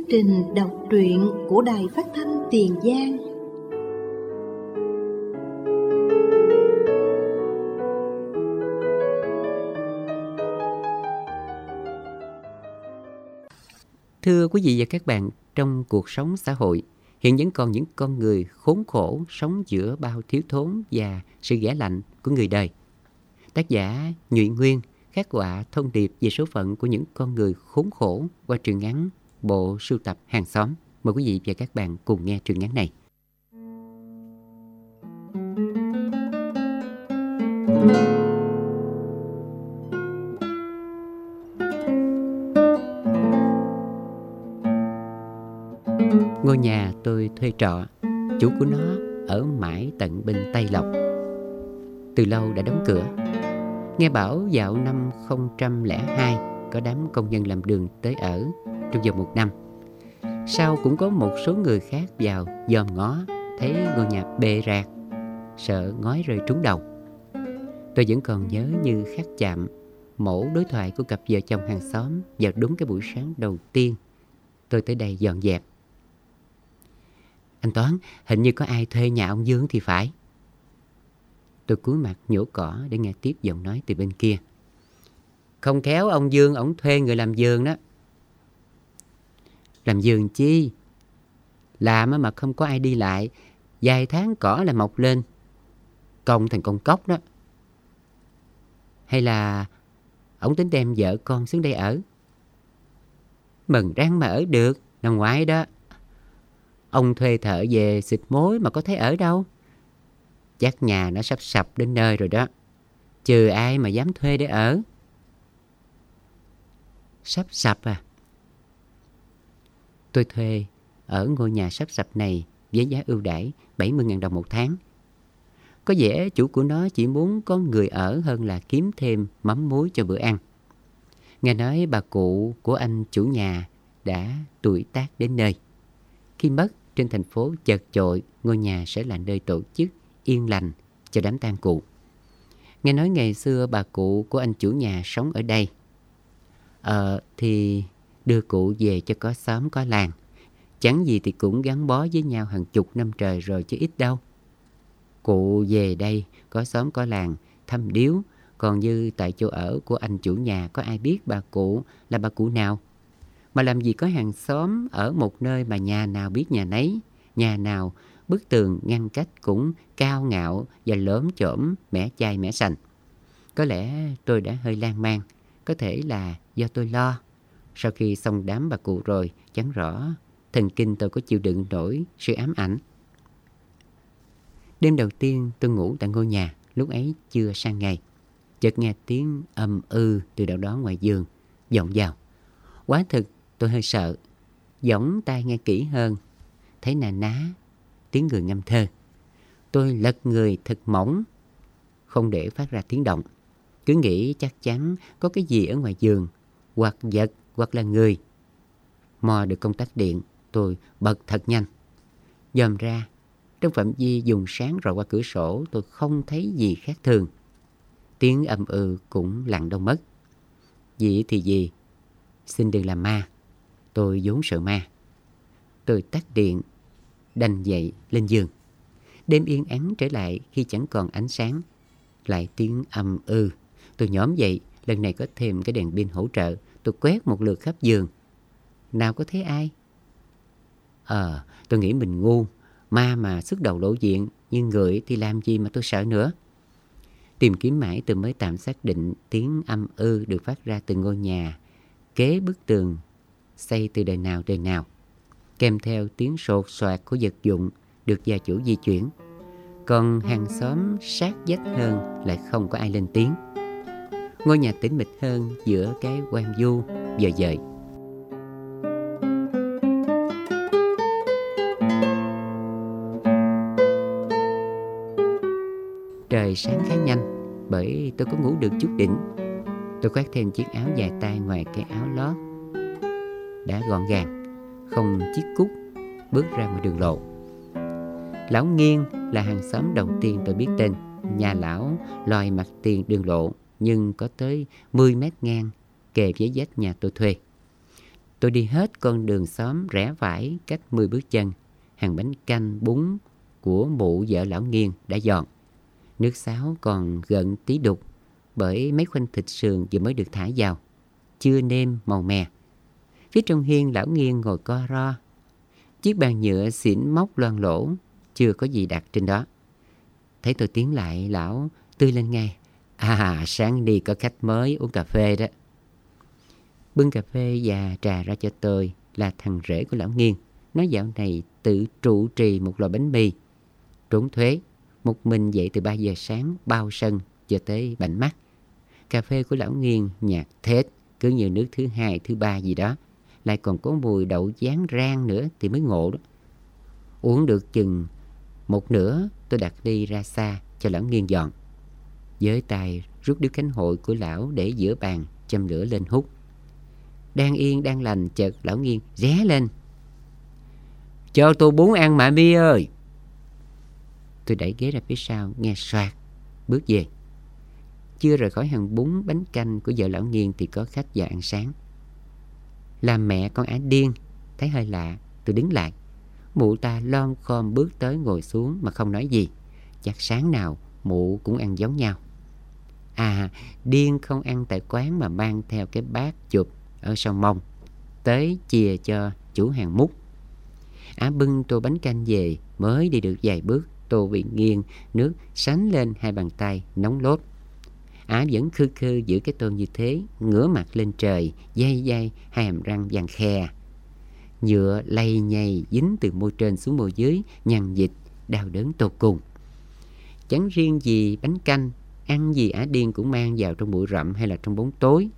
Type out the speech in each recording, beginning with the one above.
trình đọc truyện của Đài Phát thanh Tiền Giang. Thưa quý vị và các bạn, trong cuộc sống xã hội, hiện vẫn còn những con người khốn khổ sống giữa bao thiếu thốn và sự ghẻ lạnh của người đời. Tác giả Nhụy Nguyên khắc họa thông điệp về số phận của những con người khốn khổ qua truyện ngắn bộ sưu tập Hàng Xóm. Mời quý vị và các bạn cùng nghe truyện ngắn này. Ngôi nhà tôi thuê trọ, chủ của nó ở mãi tận bên Tây Lộc. Từ lâu đã đóng cửa. Nghe bảo dạo năm 2002 có đám công nhân làm đường tới ở trong vòng 1 năm. Sau cũng có một số người khác vào dòm ngó, thấy ngôi nhà bệ rạc, sợ ngói rơi trúng đầu. Tôi vẫn còn nhớ như khắc chạm mẫu đối thoại của cặp vợ chồng hàng xóm vào đúng cái buổi sáng đầu tiên tôi tới đây dọn dẹp. Anh Toán, hình như có ai thuê nhà ông Dương thì phải. Tôi cúi mặt nhổ cỏ để nghe tiếp giọng nói từ bên kia. Không khéo ông Dương ổng thuê người làm vườn đó. Làm vườn chi? Làm mà không có ai đi lại, vài tháng cỏ là mọc lên, cong thành con cóc đó. Hay là ổng tính đem vợ con xuống đây ở? Mừng răng mà ở được, nằm ngoài đó. Ông thuê thợ về xịt mối mà có thấy ở đâu. Chắc nhà nó sắp sập đến nơi rồi đó, trừ ai mà dám thuê để ở. Sắp sập à? Tôi thuê ở ngôi nhà sắp sập này với giá ưu đãi 70.000 đồng 1 tháng. Có vẻ chủ của nó chỉ muốn có người ở hơn là kiếm thêm mắm muối cho bữa ăn. Nghe nói bà cụ của anh chủ nhà đã tuổi tác đến nơi. Khi mất, trên thành phố chật chội, ngôi nhà sẽ là nơi tổ chức yên lành cho đám tang cụ. Nghe nói ngày xưa bà cụ của anh chủ nhà sống ở đây. Thì đưa cụ về cho có xóm có làng. Chẳng gì thì cũng gắn bó với nhau hàng chục năm trời rồi chứ ít đâu. Cụ về đây có xóm có làng thăm điếu. Còn như tại chỗ ở của anh chủ nhà có ai biết bà cụ là bà cụ nào. Mà làm gì có hàng xóm ở một nơi mà nhà nào biết nhà nấy. Nhà nào bức tường ngăn cách cũng cao ngạo và lởm chởm mẻ chai mẻ sành. Có lẽ tôi đã hơi lan man. Có thể là do tôi lo. Sau khi xong đám bà cụ rồi, chẳng rõ thần kinh tôi có chịu đựng nổi sự ám ảnh. Đêm đầu tiên tôi ngủ tại ngôi nhà, lúc ấy chưa sang ngày. Chợt nghe tiếng ầm từ đâu đó ngoài giường vọng vào. Quá thực tôi hơi sợ, dõng tai nghe kỹ hơn, thấy nà ná tiếng người ngâm thơ. Tôi lật người thật mỏng, không để phát ra tiếng động. Cứ nghĩ chắc chắn có cái gì ở ngoài giường, hoặc vật hoặc là người. Mò được công tắc điện, tôi bật thật nhanh. Dòm ra, trong phạm vi dùng sáng rồi qua cửa sổ, tôi không thấy gì khác thường. Tiếng cũng lặng đâu mất. Gì thì gì, xin đừng làm ma. Tôi vốn sợ ma. Tôi tắt điện, đành dậy lên giường. Đêm yên ắng trở lại khi chẳng còn ánh sáng. Lại tiếng Tôi nhổm dậy, lần này có thêm cái đèn pin hỗ trợ. Tôi quét một lượt khắp giường. Nào có thấy ai? Tôi nghĩ mình ngu. Ma mà xuất đầu lộ diện, nhưng người thì làm gì mà tôi sợ nữa. Tìm kiếm mãi tôi mới tạm xác định tiếng được phát ra từ ngôi nhà kế bức tường xây từ đời nào, kèm theo tiếng sột soạt của vật dụng được gia chủ di chuyển. Còn hàng xóm sát vách hơn lại không có ai lên tiếng. Ngôi nhà tĩnh mịch hơn giữa cái hoang vu dời dời. Trời sáng khá nhanh, bởi tôi có ngủ được chút đỉnh. Tôi khoác thêm chiếc áo dài tay ngoài cái áo lót đã gọn gàng, không chiếc cúc, bước ra ngoài đường lộ. Lão Nghiên là hàng xóm đầu tiên tôi biết tên. Nhà lão lòi mặt tiền đường lộ, nhưng có tới 10 mét ngang kề với vách nhà tôi thuê. Tôi đi hết con đường xóm rẽ phải cách 10 bước chân. Hàng bánh canh bún của mụ vợ lão Nghiên đã dọn. Nước sáo còn gợn tí đục bởi mấy khoanh thịt sườn vừa mới được thả vào, chưa nêm màu mè. Phía trong hiên lão Nghiên ngồi co ro. Chiếc bàn nhựa xỉn móc loang lỗ, chưa có gì đặt trên đó. Thấy tôi tiến lại, lão tươi lên ngay. Sáng đi có khách mới uống cà phê đó. Bưng cà phê và trà ra cho tôi là thằng rể của lão Nghiên. Nó dạo này tự trụ trì một lò bánh mì, trốn thuế, một mình dậy từ 3 giờ sáng bao sân cho tới bảnh mắt. Cà phê của lão Nghiên nhạt thết, cứ như nước thứ 2, thứ 3 gì đó. Lại còn có mùi đậu dán rang nữa thì mới ngộ đó. Uống được chừng một nửa, tôi đặt ly ra xa cho lão Nghiên dọn. Với tay rút điếu cánh hội của lão để giữa bàn, châm lửa lên hút. Đang yên đang lành, chợt lão Nghiên ré lên. Cho tôi bún ăn mà Mi ơi. Tôi đẩy ghế ra phía sau, nghe soạt, bước về. Chưa rời khỏi hàng bún bánh canh của vợ lão Nghiên thì có khách vào ăn sáng. Làm mẹ con ả điên, thấy hơi lạ, tôi đứng lại. Mụ ta lom khom bước tới ngồi xuống mà không nói gì. Chắc sáng nào mụ cũng ăn giống nhau. Điên không ăn tại quán mà mang theo cái bát chụp ở sau mông tới chìa cho chủ hàng múc. Ả bưng tô bánh canh về, mới đi được vài bước, tô bị nghiêng, nước sánh lên 2 bàn tay nóng lốt. Ả vẫn khư khư giữ cái tô như thế, ngửa mặt lên trời, day 2 hàm răng vàng khè. Nhựa lay nhầy dính từ môi trên xuống môi dưới, nhằn dịch, đau đớn tột cùng. Chẳng riêng gì bánh canh, ăn gì ả điên cũng mang vào trong bụi rậm hay là trong bóng tối.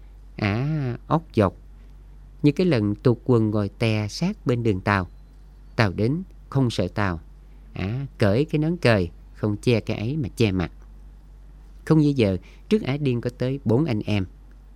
Ả óc dọc, như cái lần tụt quần ngồi tè sát bên đường tàu. Tàu đến không sợ tàu, ả cởi cái nón cời, không che cái ấy mà che mặt. Không như giờ, trước ả điên có tới 4 anh em.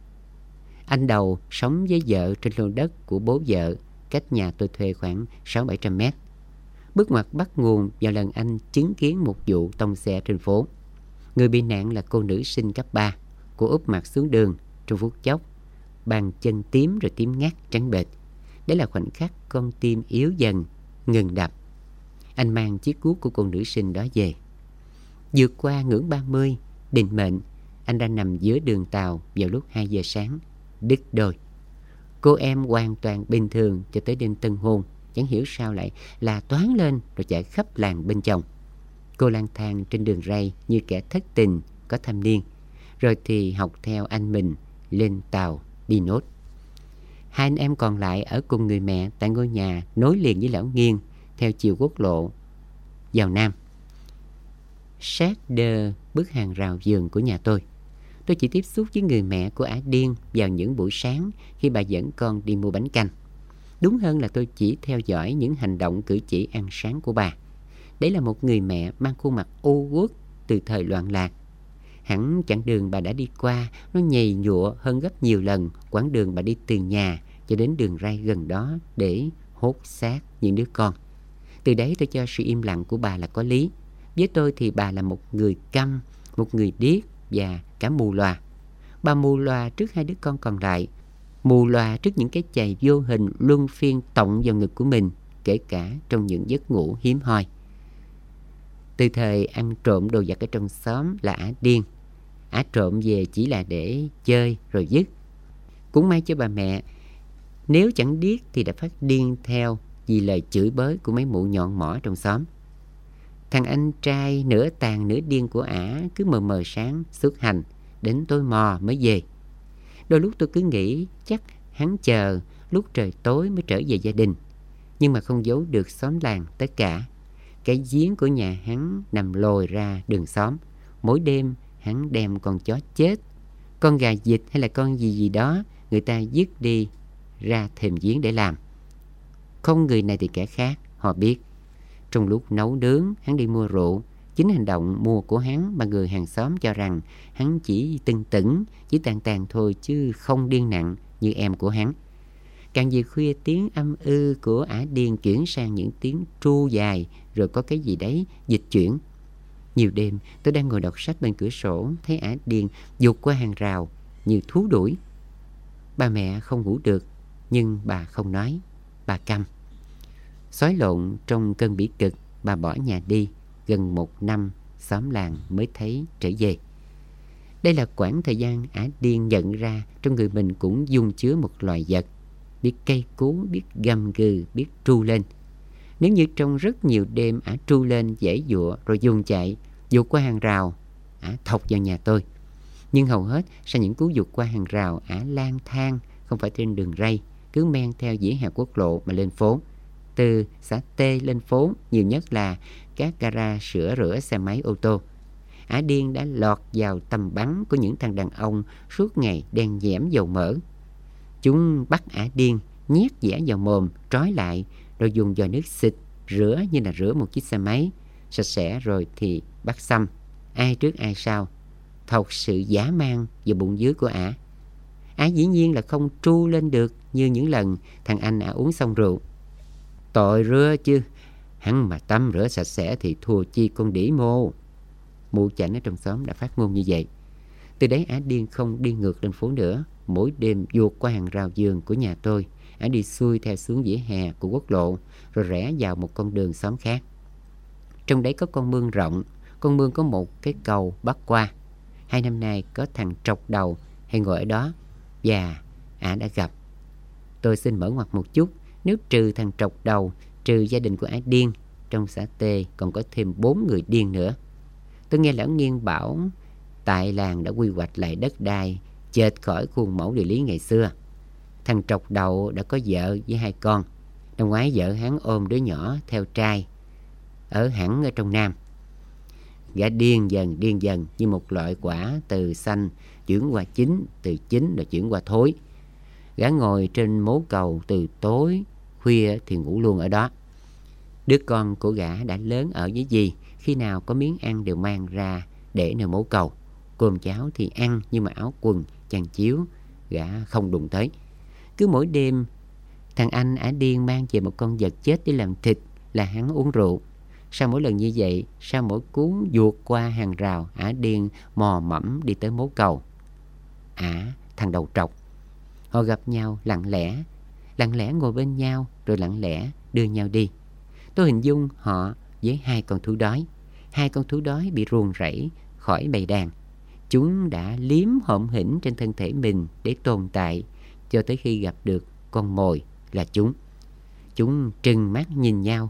Anh đầu sống với vợ trên lô đất của bố vợ, cách nhà tôi thuê khoảng 600-700 mét. Bước ngoặt bắt nguồn vào lần anh chứng kiến một vụ tông xe trên phố. Người bị nạn là cô nữ sinh cấp 3. Cô úp mặt xuống đường trong phút chốc, bàn chân tím rồi tím ngắt trắng bệch. Đấy là khoảnh khắc con tim yếu dần, ngừng đập. Anh mang chiếc cuốc của cô nữ sinh đó về. Vượt qua ngưỡng 30, định mệnh, anh ra nằm giữa đường tàu vào lúc 2 giờ sáng, đứt đôi. Cô em hoàn toàn bình thường cho tới đêm tân hôn, chẳng hiểu sao lại là toáng lên rồi chạy khắp làng bên chồng. Cô lang thang trên đường ray như kẻ thất tình có thâm niên, rồi thì học theo anh mình lên tàu đi nốt. 2 anh em còn lại ở cùng người mẹ tại ngôi nhà nối liền với lão Nghiên theo chiều quốc lộ vào Nam, sát đơ bức hàng rào vườn của nhà tôi. Tôi chỉ tiếp xúc với người mẹ của ả điên vào những buổi sáng khi bà dẫn con đi mua bánh canh. Đúng hơn là tôi chỉ theo dõi những hành động cử chỉ ăn sáng của bà. Đấy là một người mẹ mang khuôn mặt u uất từ thời loạn lạc. Hẳn chặng đường bà đã đi qua nó nhầy nhụa hơn gấp nhiều lần quãng đường bà đi từ nhà cho đến đường ray gần đó để hốt xác những đứa con. Từ đấy tôi cho sự im lặng của bà là có lý. Với tôi thì bà là một người câm, một người điếc và cả mù loà. Bà mù loà trước 2 đứa con còn lại, mù loà trước những cái chày vô hình luân phiên tọng vào ngực của mình, kể cả trong những giấc ngủ hiếm hoi. Từ thời ăn trộm đồ vật ở trong xóm là ả điên. Ả trộm về chỉ là để chơi rồi dứt. Cũng may cho bà mẹ, nếu chẳng điếc thì đã phát điên theo vì lời chửi bới của mấy mụ nhọn mỏ trong xóm. Thằng anh trai nửa tàn nửa điên của ả cứ mờ mờ sáng xuất hành, đến tối mò mới về. Đôi lúc tôi cứ nghĩ chắc hắn chờ lúc trời tối mới trở về gia đình. Nhưng mà không giấu được xóm làng tất cả. Cái giếng của nhà hắn nằm lồi ra đường xóm. Mỗi đêm hắn đem con chó chết, con gà vịt hay là con gì gì đó người ta dứt đi ra thềm giếng để làm. Không người này thì kẻ khác, họ biết. Trong lúc nấu nướng, hắn đi mua rượu. Chính hành động mua của hắn mà người hàng xóm cho rằng hắn chỉ tưng tửng, chỉ tàn tàn thôi chứ không điên nặng như em của hắn. Càng về khuya, tiếng âm ư của ả điên chuyển sang những tiếng tru dài, rồi có cái gì đấy dịch chuyển. Nhiều đêm tôi đang ngồi đọc sách bên cửa sổ, thấy ả điên vụt qua hàng rào như thú đuổi. Ba mẹ không ngủ được, Nhưng bà không nói, bà câm. Xói lộn trong cơn bỉ cực, bà bỏ nhà đi. Gần 1 năm xóm làng mới thấy trở về. Đây là quãng thời gian ả điên nhận ra trong người mình cũng dung chứa một loài vật, biết cây cú, biết gầm gừ, biết tru lên. Nếu như trong rất nhiều đêm ả tru lên giãy giụa rồi dùng chạy, vụt qua hàng rào, ả thọc vào nhà tôi. Nhưng hầu hết sau những cú vụt qua hàng rào, ả lang thang, không phải trên đường ray, cứ men theo vỉa hè quốc lộ mà lên phố. Từ xã T lên phố, nhiều nhất là các gara sửa rửa xe máy ô tô. Ả điên đã lọt vào tầm bắn của những thằng đàn ông suốt ngày đen nhẽm dầu mỡ. Chúng bắt ả điên, nhét dẻ vào mồm, trói lại, rồi dùng vòi nước xịt, rửa như là rửa một chiếc xe máy. Sạch sẽ rồi thì bắt xăm, ai trước ai sau, thọc sự dã man vào bụng dưới của ả. Ả dĩ nhiên là không tru lên được như những lần thằng anh ả uống xong rượu. Tội rứa chứ, hắn mà tắm rửa sạch sẽ thì thua chi con đĩ mô. Mụ chảnh ở trong xóm đã phát ngôn như vậy. Từ đấy ả điên không đi ngược lên phố nữa. Mỗi đêm vụt qua hàng rào vườn của nhà tôi, ả đi xuôi theo xuống vỉa hè của quốc lộ, rồi rẽ vào một con đường xóm khác. Trong đấy có con mương rộng, con mương có một cái cầu bắc qua. 2 năm nay có thằng trọc đầu hay ngồi ở đó, và ả đã gặp. Tôi xin mở ngoặt một chút. Nếu trừ thằng trọc đầu, trừ gia đình của ả điên, trong xã T còn có thêm 4 người điên nữa. Tôi nghe lão Nghiên bảo tại làng đã quy hoạch lại đất đai chệch khỏi khuôn mẫu địa lý ngày xưa. Thằng trọc đầu đã có vợ với 2 con. Năm ngoái vợ hắn ôm đứa nhỏ theo trai ở hẳn ở trong Nam. Gã điên dần như một loại quả từ xanh chuyển qua chín, từ chín rồi chuyển qua thối. Gã ngồi trên mố cầu từ tối khuya thì ngủ luôn ở đó. Đứa con của gã đã lớn ở với dì, khi nào có miếng ăn đều mang ra để nơi mố cầu. Cơm cháo thì ăn, nhưng mà áo quần, chăn chiếu gã không đụng tới. Cứ mỗi đêm thằng anh ả điên mang về một con vật chết để làm thịt là hắn uống rượu. Sau mỗi lần như vậy, sau mỗi cú vụt qua hàng rào, ả điên mò mẫm đi tới mố cầu. Ả thằng đầu trọc. Họ gặp nhau lặng lẽ ngồi bên nhau, rồi lặng lẽ đưa nhau đi. Tôi hình dung họ với 2 con thú đói. 2 con thú đói bị ruồng rẫy khỏi bầy đàn. Chúng đã liếm hõm hỉnh trên thân thể mình để tồn tại cho tới khi gặp được con mồi là chúng. Chúng trừng mắt nhìn nhau.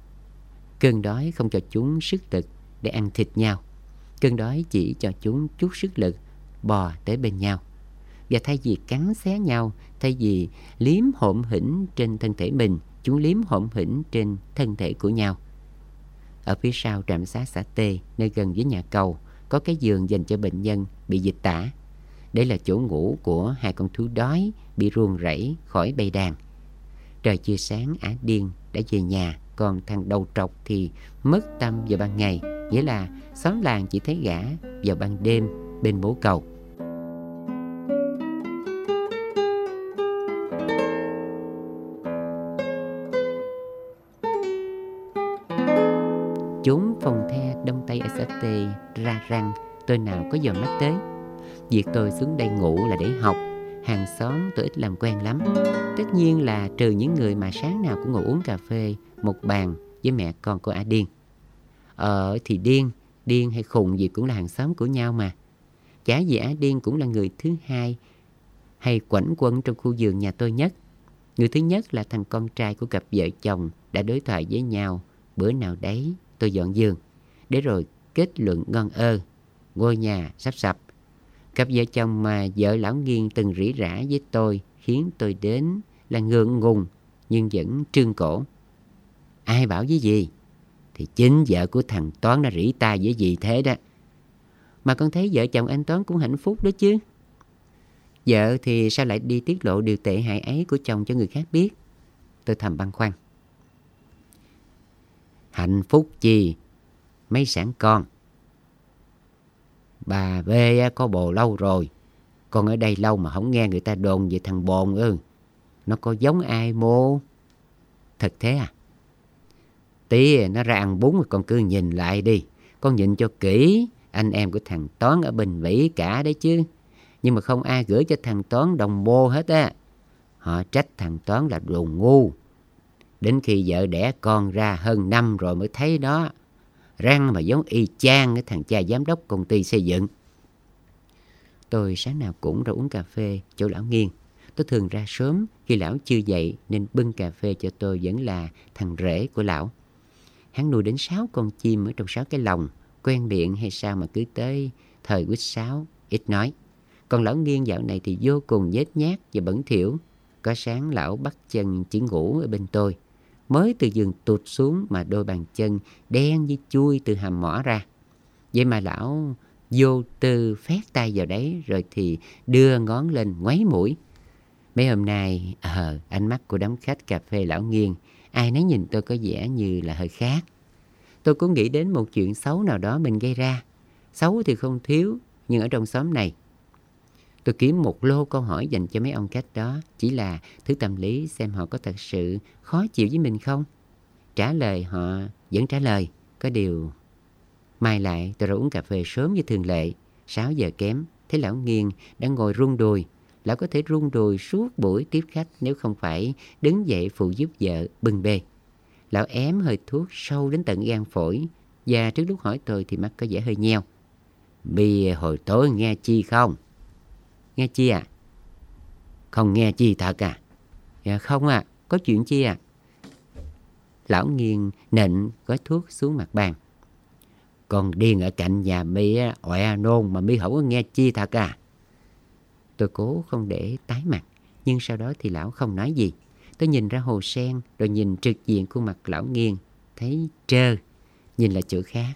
Cơn đói không cho chúng sức lực để ăn thịt nhau. Cơn đói chỉ cho chúng chút sức lực bò tới bên nhau. Và thay vì cắn xé nhau, thay vì liếm hõm hỉnh trên thân thể mình, chúng liếm hõm hỉnh trên thân thể của nhau. Ở phía sau trạm xá xã T, nơi gần với nhà cầu, có cái giường dành cho bệnh nhân bị dịch tả. Đây là chỗ ngủ của 2 con thú đói bị ruồng rẫy khỏi bầy đàn. Trời chưa sáng, ả điên đã về nhà, còn thằng đầu trọc thì mất tâm vào ban ngày, nghĩa là xóm làng chỉ thấy gã vào ban đêm bên mố cầu. Chốn phòng the đông tây ở xã T ra răng, tôi nào có giờ mắt tới. Việc tôi xuống đây ngủ là để học. Hàng xóm tôi ít làm quen lắm. Tất nhiên là trừ những người mà sáng nào cũng ngồi uống cà phê một bàn với mẹ con của ả điên. Thì điên hay khùng gì cũng là hàng xóm của nhau mà. Chả gì ả điên cũng là người thứ hai hay quảnh quẩn trong khu vườn nhà tôi nhất. Người thứ nhất là thằng con trai của cặp vợ chồng đã đối thoại với nhau bữa nào đấy tôi dọn giường, để rồi kết luận ngon ngôi nhà sắp sập. Cặp vợ chồng mà vợ lão Nghiên từng rỉ rả với tôi khiến tôi đến là ngượng ngùng nhưng vẫn trương cổ. Ai bảo với gì? Thì chính vợ của thằng Toán đã rỉ tai với gì thế đó. Mà con thấy vợ chồng anh Toán cũng hạnh phúc đó chứ. Vợ thì sao lại đi tiết lộ điều tệ hại ấy của chồng cho người khác biết? Tôi thầm băn khoăn. Hạnh phúc chi? Mấy sản con. Bà B có bồ lâu rồi. Con ở đây lâu mà không nghe người ta đồn về thằng Bồn ư? Nó có giống ai mô? Thật thế à? Tí nó ra ăn bún rồi con cứ nhìn lại đi. Con nhìn cho kỹ. Anh em của thằng Toán ở Bình Vĩ cả đấy chứ. Nhưng mà không ai gửi cho thằng Toán đồng bô hết á. Họ trách thằng Toán là đồ ngu. Đến khi vợ đẻ con ra hơn năm rồi mới thấy nó răng mà giống y chang cái thằng cha giám đốc công ty xây dựng. Tôi sáng nào cũng ra uống cà phê chỗ lão Nghiên. Tôi thường ra sớm khi lão chưa dậy, nên bưng cà phê cho tôi vẫn là thằng rể của lão. Hắn nuôi đến 6 con chim ở trong 6 cái lồng, quen miệng hay sao mà cứ tới thời quýt sáo, ít nói. Còn lão Nghiên dạo này thì vô cùng nhếch nhác và bẩn thỉu. Có sáng lão bắt chân chỉ ngủ ở bên tôi. Mới từ giường tụt xuống mà đôi bàn chân đen như chui từ hàm mỏ ra. Vậy mà lão vô tư phét tay vào đấy rồi thì đưa ngón lên ngoáy mũi. Mấy hôm nay ánh mắt của đám khách cà phê lão Nghiên, ai nấy nhìn tôi có vẻ như là hơi khác. Tôi cũng nghĩ đến một chuyện xấu nào đó mình gây ra. Xấu thì không thiếu, nhưng ở trong xóm này tôi kiếm một lô câu hỏi dành cho mấy ông khách đó, chỉ là thử tâm lý xem họ có thật sự khó chịu với mình không. Trả lời họ vẫn trả lời, có điều mai lại tôi ra uống cà phê sớm như thường lệ. 6 giờ kém, thấy lão Nghiên đang ngồi rung đùi. Lão có thể rung đùi suốt buổi tiếp khách nếu không phải đứng dậy phụ giúp vợ bưng bê. Lão ém hơi thuốc sâu đến tận gan phổi, và trước lúc hỏi tôi thì mắt có vẻ hơi nheo. "Mi hồi tối nghe chi không?" "Nghe chi à?" "Không nghe chi thật à?" "Dạ không à, có chuyện chi à?" Lão Nghiên nện gói thuốc xuống mặt bàn. "Con điên ở cạnh nhà Mi ọe nôn mà Mi không có nghe chi thật à?" Tôi cố không để tái mặt, nhưng sau đó thì lão không nói gì. Tôi nhìn ra hồ sen, rồi nhìn trực diện khuôn mặt lão Nghiên, thấy trơ, nhìn là chỗ khác.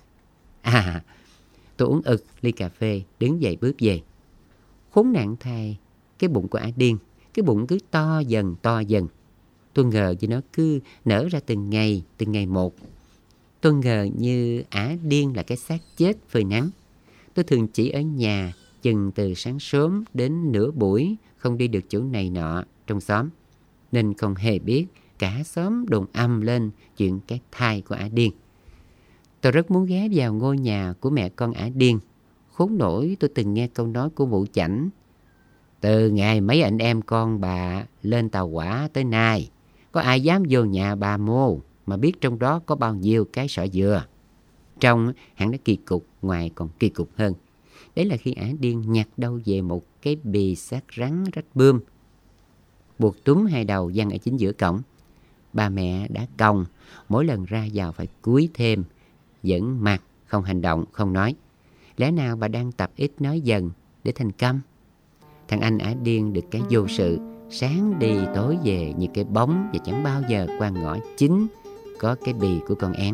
Tôi uống ực ly cà phê, đứng dậy bước về. Khốn nạn thay, cái bụng của ả Điên, cái bụng cứ to dần to dần. Tôi ngờ như nó cứ nở ra từng ngày một. Tôi ngờ như ả Điên là cái xác chết phơi nắng. Tôi thường chỉ ở nhà chừng từ sáng sớm đến nửa buổi, không đi được chỗ này nọ trong xóm, nên không hề biết cả xóm đồn ầm lên chuyện cái thai của ả Điên. Tôi rất muốn ghé vào ngôi nhà của mẹ con ả Điên. Khốn nổi tôi từng nghe câu nói của mụ Chảnh: "Từ ngày mấy anh em con bà lên tàu hỏa tới nay, có ai dám vô nhà bà mô mà biết trong đó có bao nhiêu cái sọ dừa." Trong hẳn nó kỳ cục, ngoài còn kỳ cục hơn. Đấy là khi ả Điên nhặt đâu về một cái bì xác rắn rách bươm, buộc túm hai đầu văng ở chính giữa cổng. Ba mẹ đã còng, mỗi lần ra vào phải cúi thêm, vẫn mặc, không hành động, không nói. Lẽ nào bà đang tập ít nói dần để thành câm? Thằng anh ả Điên được cái vô sự, sáng đi tối về như cái bóng, và chẳng bao giờ qua ngõ chính có cái bì của con én.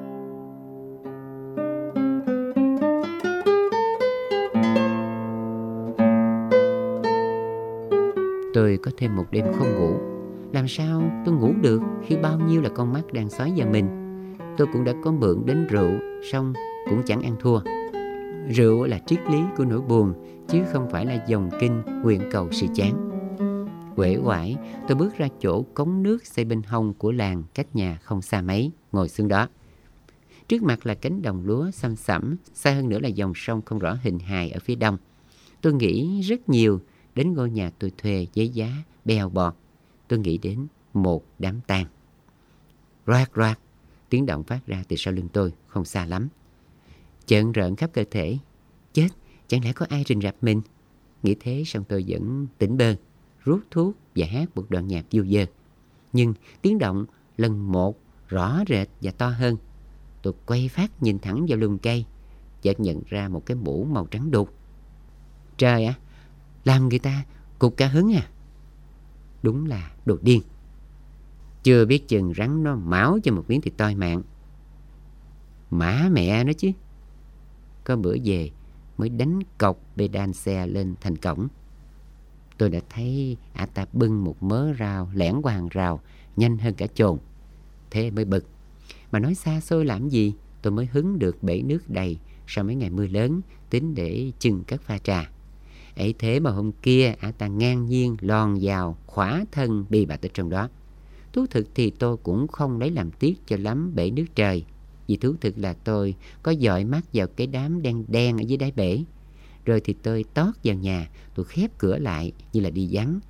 Tôi có thêm một đêm không ngủ. Làm sao tôi ngủ được khi bao nhiêu là con mắt đang xoáy vào mình? Tôi cũng đã có mượn đến rượu, xong cũng chẳng ăn thua. Rượu là triết lý của nỗi buồn, chứ không phải là dòng kinh nguyện cầu sự chán. Uể oải, tôi bước ra chỗ cống nước xây bên hông của làng cách nhà không xa mấy, ngồi xuống đó. Trước mặt là cánh đồng lúa xăm xẩm, xa hơn nữa là dòng sông không rõ hình hài ở phía đông. Tôi nghĩ rất nhiều đến ngôi nhà tôi thuê với giá bèo bọt. Tôi nghĩ đến một đám tang. Roạt roạt, tiếng động phát ra từ sau lưng tôi, không xa lắm. Chợn rợn khắp cơ thể. Chết, chẳng lẽ có ai rình rập mình? Nghĩ thế xong tôi vẫn tỉnh bơ, rút thuốc và hát một đoạn nhạc du dơ. Nhưng tiếng động lần một rõ rệt và to hơn. Tôi quay phát nhìn thẳng vào lùm cây, chợt nhận ra một cái mũ màu trắng đục. Trời ạ, làm người ta cục cả hứng à. Đúng là đồ điên. Chưa biết chừng rắn nó máo cho một miếng thịt toi mạng. Mã mẹ nó chứ. Có bữa về mới đánh cọc bê đan xe lên thành cổng. Tôi đã thấy ả ta bưng một mớ rau lẻn qua hàng rào nhanh hơn cả chồn. Thế mới bực. Mà nói xa xôi làm gì, tôi mới hứng được bể nước đầy sau mấy ngày mưa lớn, tính để chừng cất pha trà. Ấy thế mà hôm kia ả ta ngang nhiên lòn vào khỏa thân bì bạch ở trong đó. Thú thực thì tôi cũng không lấy làm tiếc cho lắm bể nước trời, vì thú thực là tôi có dọi mắt vào cái đám đen đen ở dưới đáy bể. Rồi thì tôi tót vào nhà, tôi khép cửa lại như là đi vắng.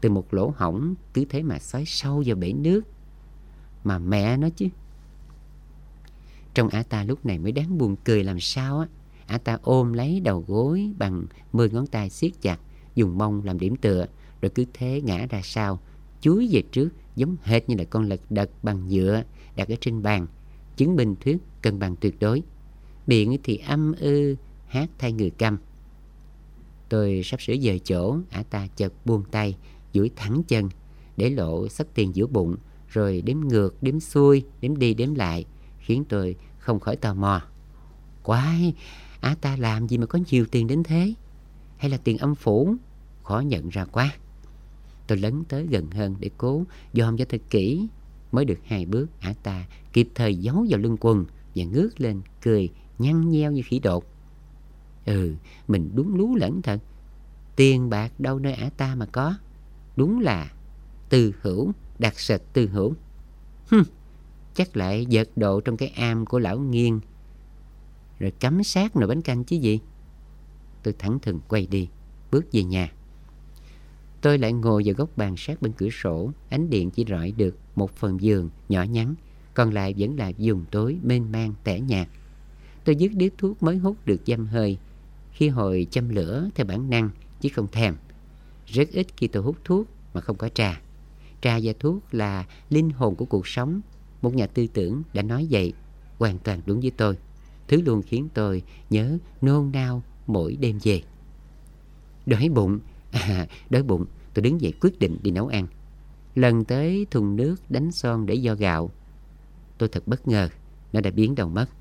từ một lỗ hổng cứ thế mà xói sâu vào bể nước. Mà mẹ nó chứ. Trong ả ta lúc này mới đáng buồn cười làm sao á. Ả ta ôm lấy đầu gối bằng 10 ngón tay siết chặt, dùng mông làm điểm tựa, rồi cứ thế ngã ra sau, chúi về trước, giống hệt như là con lật đật bằng nhựa đặt ở trên bàn, chứng minh thuyết cân bằng tuyệt đối. Miệng thì âm ư hát thay người câm. Tôi sắp sửa dời chỗ, ả ta chợt buông tay, duỗi thẳng chân, để lộ xấp tiền giữa bụng, rồi đếm ngược, đếm xuôi, đếm đi đếm lại, khiến tôi không khỏi tò mò. Quái, ả ta làm gì mà có nhiều tiền đến thế? Hay là tiền âm phủ? Khó nhận ra quá. Tôi lấn tới gần hơn để cố dòm cho thật kỹ. Mới được 2 bước, ả ta kịp thời giấu vào lưng quần và ngước lên cười nhăn nheo như khỉ đột. Mình đúng lú lẫn thật. Tiền bạc đâu nơi ả ta mà có. Đúng là Tư Hữu, đặc sệt Tư Hữu. Chắc lại giật độ trong cái am của lão Nghiên, rồi cắm sát nồi bánh canh chứ gì. Tôi thẳng thừng quay đi, bước về nhà. Tôi lại ngồi vào góc bàn sát bên cửa sổ. Ánh điện chỉ rọi được một phần giường nhỏ nhắn, còn lại vẫn là vùng tối mênh mang tẻ nhạt. Tôi dứt điếu thuốc mới hút được dăm hơi, khi hồi châm lửa theo bản năng chứ không thèm. Rất ít khi tôi hút thuốc mà không có trà. Trà và thuốc là linh hồn của cuộc sống. Một nhà tư tưởng đã nói vậy, hoàn toàn đúng với tôi. Thứ luôn khiến tôi nhớ nôn nao mỗi đêm về. Đói bụng, đói bụng, tôi đứng dậy quyết định đi nấu ăn. Lần tới thùng nước đánh son để vo gạo. Tôi thật bất ngờ, nó đã biến đâu mất.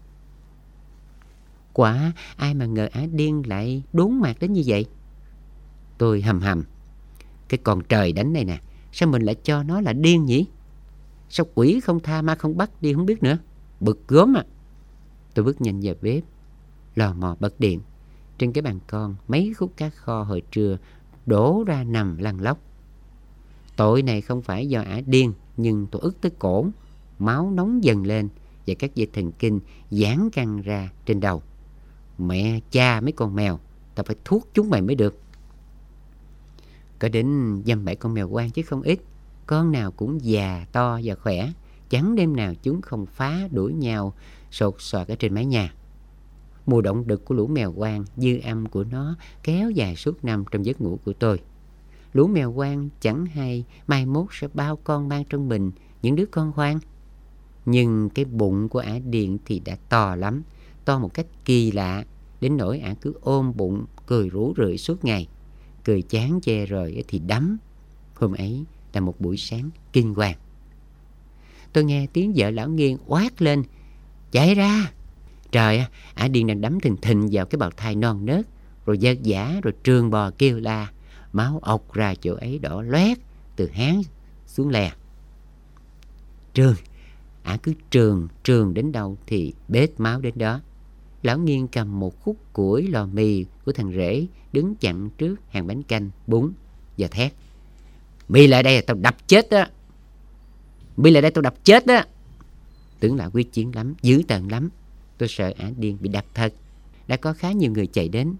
Quả ai mà ngờ Á Điên lại đốn mạc đến như vậy. Tôi hầm hầm. Cái con trời đánh này nè, sao mình lại cho nó là điên nhỉ? Sao quỷ không tha ma không bắt đi không biết nữa. Bực gớm à. Tôi bước nhanh vào bếp, lò mò bật điện. Trên cái bàn con, mấy khúc cá kho hồi trưa đổ ra nằm lăn lóc. Tội này không phải do Ả Điên, nhưng tôi ức tới cổ. Máu nóng dần lên và các dây thần kinh giãn căng ra trên đầu. Mẹ cha mấy con mèo, tao phải thuốc chúng mày mới được. Có đến dăm 7 con mèo quang chứ không ít. Con nào cũng già, to và khỏe. Chẳng đêm nào chúng không phá đuổi nhau sột soạt ở trên mái nhà. Mùa động đực của lũ mèo quang, dư âm của nó kéo dài suốt năm trong giấc ngủ của tôi. Lũ mèo quang chẳng hay mai mốt sẽ bao con mang trong mình những đứa con hoang. Nhưng cái bụng của Ả Điền thì đã to lắm, to một cách kỳ lạ, đến nỗi Ả cứ ôm bụng cười rủ rượi suốt ngày. Cười chán chê rồi thì đấm. Hôm ấy là một buổi sáng kinh hoàng. Tôi nghe tiếng vợ lão Nghiên oát lên: chạy ra! Trời ơi, Ả Điên đang đấm thình thình vào cái bào thai non nớt, rồi giật giã, rồi trường bò kêu la. Máu ọc ra chỗ ấy đỏ loét từ háng xuống lè. Ả cứ trường đến đâu thì bết máu đến đó. Lão Nghiên cầm một khúc củi lò mì của thằng rể đứng chặn trước hàng bánh canh, bún và thét: Mi lại đây tao đập chết á! Mi lại đây tao đập chết á! Tưởng là quyết chiến lắm, dữ tợn lắm. Tôi sợ Ả Điên bị đập thật. Đã có khá nhiều người chạy đến.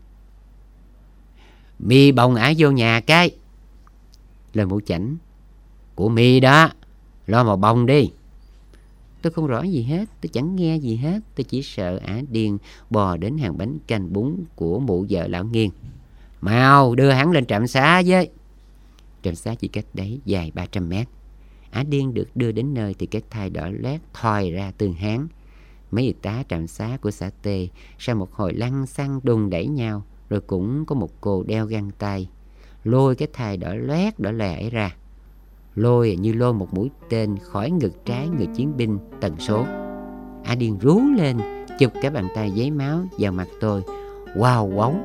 Mi bồng Ả vô nhà cái. Lời mụ chảnh: của Mi đó, lo mà bồng đi. Tôi không rõ gì hết, tôi chẳng nghe gì hết. Tôi chỉ sợ Ả Điên bò đến hàng bánh canh bún của mụ vợ lão Nghiên. Mau đưa hắn lên trạm xá với. Trạm xá chỉ cách đấy dài 300 mét. Ả Điên được đưa đến nơi thì cái thai đỏ loét thòi ra từ háng. Mấy y tá trạm xá của xã T sau một hồi lăn xăng đùng đẩy nhau, rồi cũng có một cô đeo găng tay lôi cái thai đỏ loét đỏ lè ấy ra. Lôi như lôi một mũi tên khỏi ngực trái người chiến binh tần số. Ả Điên rú lên, chụp cái bàn tay giấy máu vào mặt tôi. Wow quóng.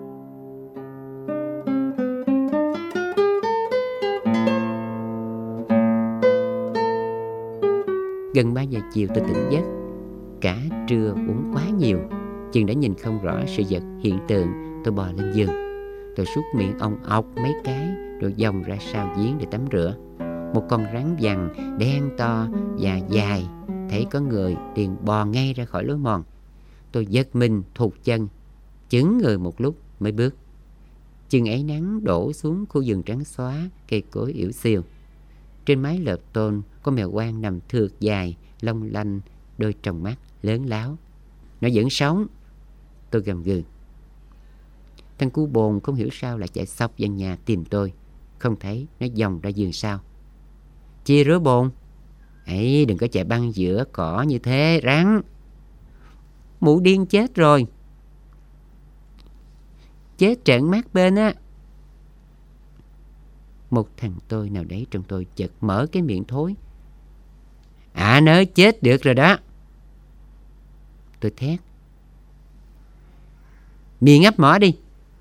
Gần 3 giờ chiều tôi tỉnh giấc. Cả trưa uống quá nhiều, chừng đã nhìn không rõ sự vật hiện tượng. Tôi bò lên giường. Tôi súc miệng ong ọc mấy cái, rồi vòng ra sau giếng để tắm rửa. Một con rắn vằn đen to và dài thấy có người liền bò ngay ra khỏi lối mòn. Tôi giật mình thụt chân, chững người một lúc mới bước. Chừng ấy nắng đổ xuống khu vườn trắng xóa, cây cối yểu xìu. Trên mái lợp tôn có mèo quang nằm thượt dài, long lanh, đôi tròng mắt lớn láo. Nó vẫn sống, tôi gầm gừ. Thằng cu bồn không hiểu sao lại chạy xộc vào nhà tìm tôi. Không thấy, nó vòng ra vườn sau. Chia rứa bồn. Ấy, đừng có chạy băng giữa cỏ như thế, rắn. Mụ điên chết rồi. Chết trợn mắt bên á. Một thằng tôi nào đấy trong tôi chợt mở cái miệng thối. Nớ chết được rồi đó. Tôi thét. Miệng ấp mỏ đi.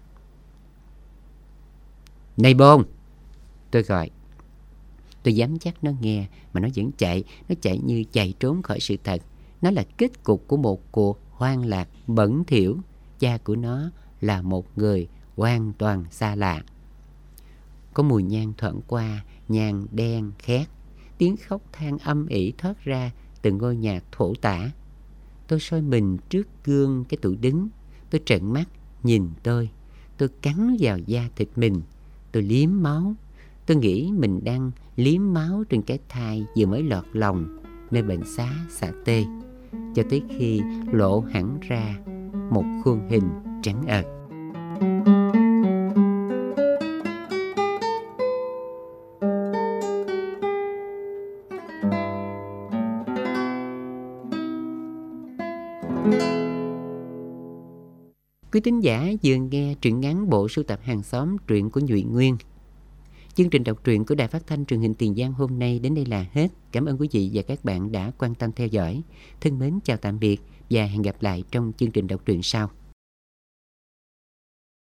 Này bồn, tôi gọi. Tôi dám chắc nó nghe, mà nó vẫn chạy. Nó chạy như chạy trốn khỏi sự thật. Nó là kết cục của một cuộc hoang lạc bẩn thỉu. Cha của nó là một người hoàn toàn xa lạ. Có mùi nhang thoảng qua, nhang đen khét. Tiếng khóc than âm ỉ thoát ra từ ngôi nhà thổ tả. Tôi soi mình trước gương cái tủ đứng. Tôi trợn mắt nhìn tôi. Tôi cắn vào da thịt mình. Tôi liếm máu. Tôi nghĩ mình đang liếm máu trên cái thai vừa mới lọt lòng nơi bệnh xá xã Tê, cho tới khi lộ hẳn ra một khuôn hình trắng ợt. Quý thính giả vừa nghe truyện ngắn bộ sưu tập Hàng xóm truyện của Nhụy Nguyên. Chương trình đọc truyện của Đài Phát thanh Truyền hình Tiền Giang hôm nay đến đây là hết. Cảm ơn quý vị và các bạn đã quan tâm theo dõi. Thân mến chào tạm biệt và hẹn gặp lại trong chương trình đọc truyện sau.